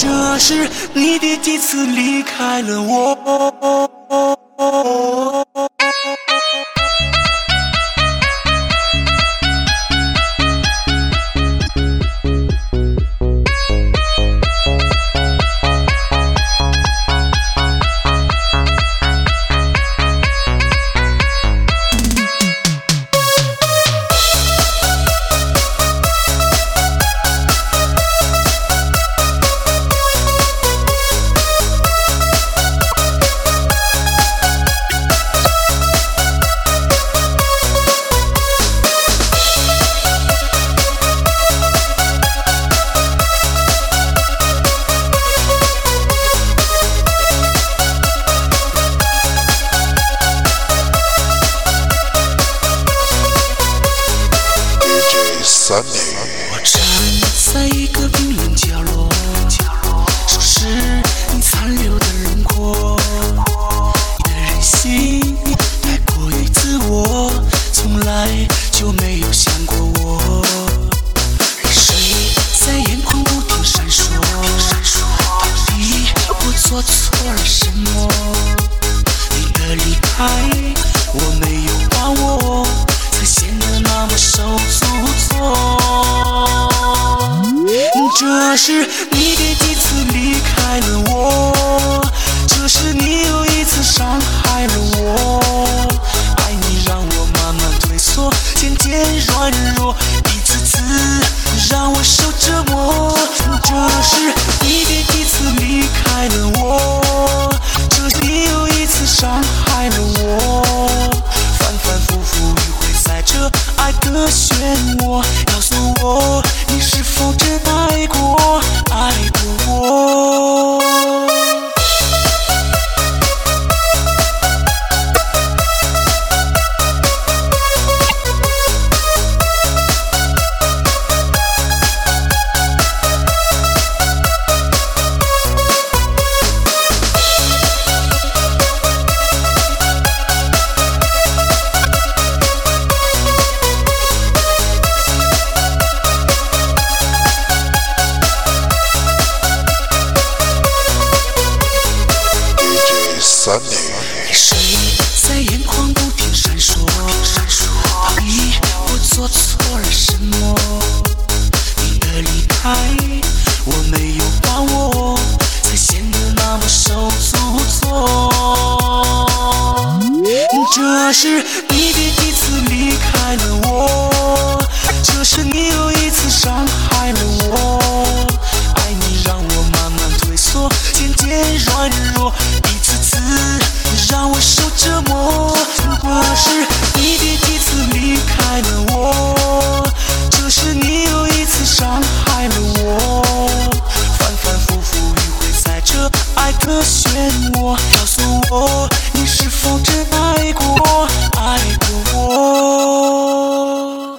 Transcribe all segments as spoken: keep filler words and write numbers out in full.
这是你第几次离开了我。我站在一个冰冷角落，收拾你残留的轮廓。你的任性太过于自我，从来就没有想过我。泪水在眼眶不停闪烁，到底我做错了什么？你的离开我没有把握，才显得那么手足错。这是你第几次离开了我，这是你又一次伤害了我。爱你让我慢慢退缩，渐渐软弱，一次次让我受折磨。这是你第几次离开了我，这是你又一次伤害了我。反反复复迂回在这爱的漩涡，告诉我你是否真爱过，爱过我。泪水在眼眶不停闪烁，到底我做错了什么？你的离开我没有把握，才显得那么手足错。这是你第几次离开了我，这是你又一次伤害了我。爱你让我慢慢退缩，渐渐软弱，一次次让我受折磨。这是你第几次离开了我，这是你又一次伤害了我。反反复复迂回在这爱的漩涡，告诉我你是否真爱过，爱过我。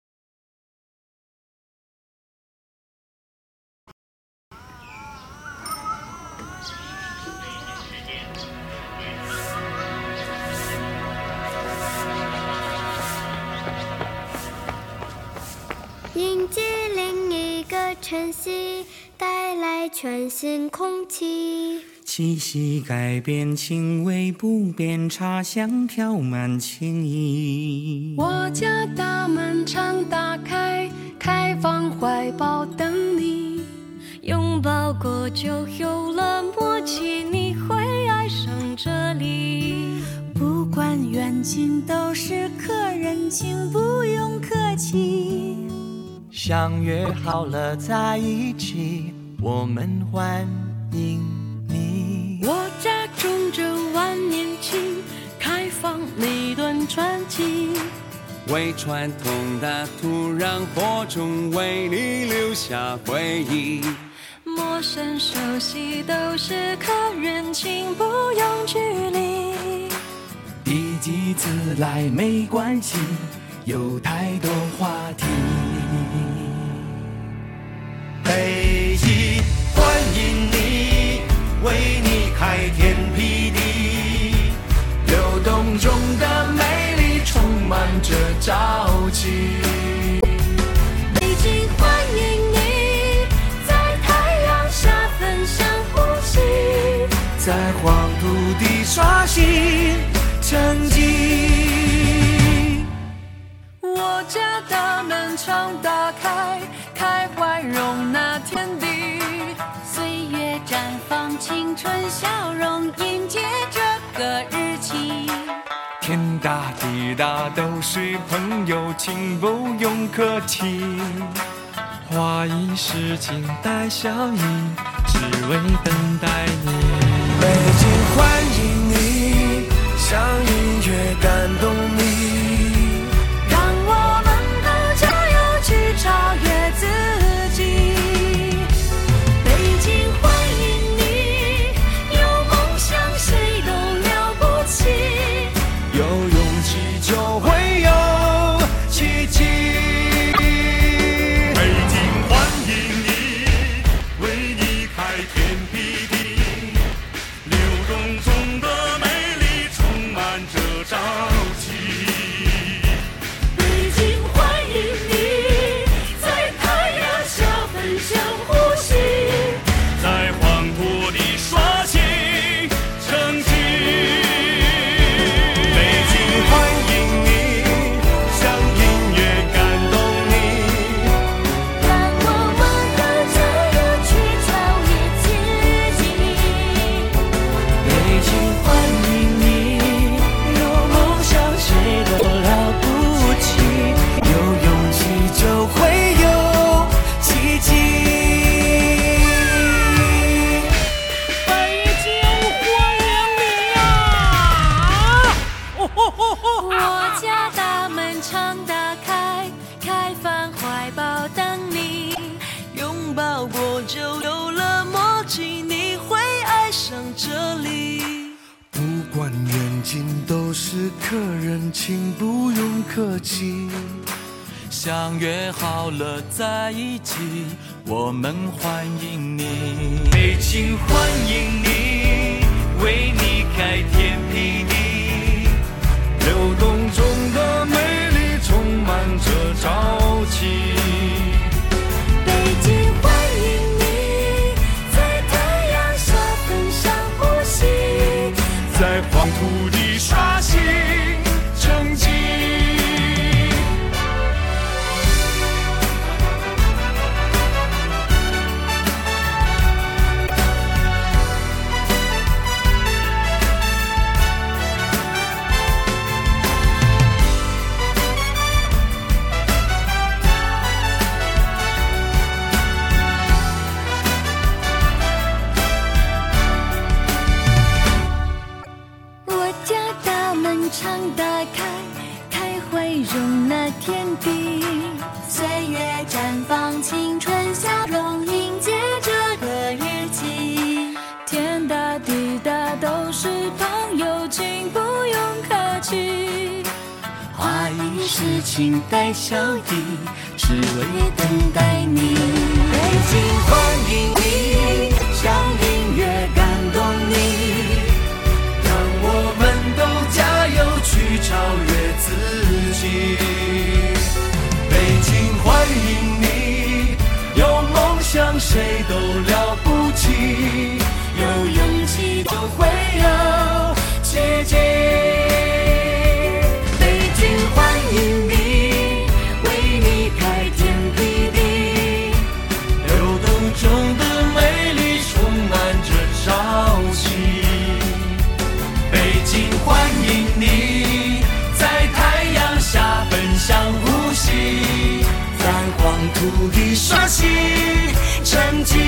迎接另一个晨曦，带来全新空气。 气息改变，情味不变，茶香飘满情意。 我家大门常打开，开放怀抱等你。 拥抱过就有了默契，你会爱上这里。 不管远近都是客人，请不用客气。 相约好了在一起，我们欢迎你。 我家种着万年青，开放每段传奇。 为传统的土壤播种，为你留下回忆。 陌生熟悉都是客人，请不用距离。 第几次来没关系，有太多话题。 北极欢迎你，为你开天辟地，流动中的美丽充满着朝气。 北京欢迎你，在太阳下分在黄土地刷新成绩。 我家大门常打开，开怀容纳天地。 岁月绽放青春笑容，迎接这个日期。 天大地大都是朋友，请不用客气。花一世情带笑意，只为等待你。 北京欢迎你，像音乐感动你， 让我们都加油去超越自己。北京欢迎你，有梦想谁都了不起， 有勇气就会有奇迹。 北京欢迎你，为你开天辟地，流动中的美丽充满着朝气。 北京欢迎你，在太阳下分享呼吸， 在黄土地刷新成绩。 北京欢迎你，像音乐感动你， 让我们都加油去超越自己。 北京欢迎你，有梦想谁都了不起，有勇气就会有奇迹。 北京欢迎你呀！ 我家大门常打开，开放怀抱等你。拥抱过就有了默契，你会爱上这里。 不管远近都是客人，请不用客气。 相约好了在一起，我们欢迎你。 北京欢迎你，为你开天辟地，流动中的美丽充满着朝气。 北京欢迎你，在太阳下分享呼吸， 在黄土地刷新成绩。 我家大门常打开，开怀容纳天地。岁月绽放青春笑容，迎接这个日期。 天大地大都是朋友，请不用客气。 花一世情带笑意，只为等待你。 北京欢迎你，像音乐感动你，让我们都加油去超越自己。北京欢迎你，有梦想谁都了不起，有勇气就会有奇迹。北京欢迎你，为你开天辟地，流动中的美丽充满着朝气。北京欢迎你，在太阳下分享呼吸，在黄土地刷新成绩。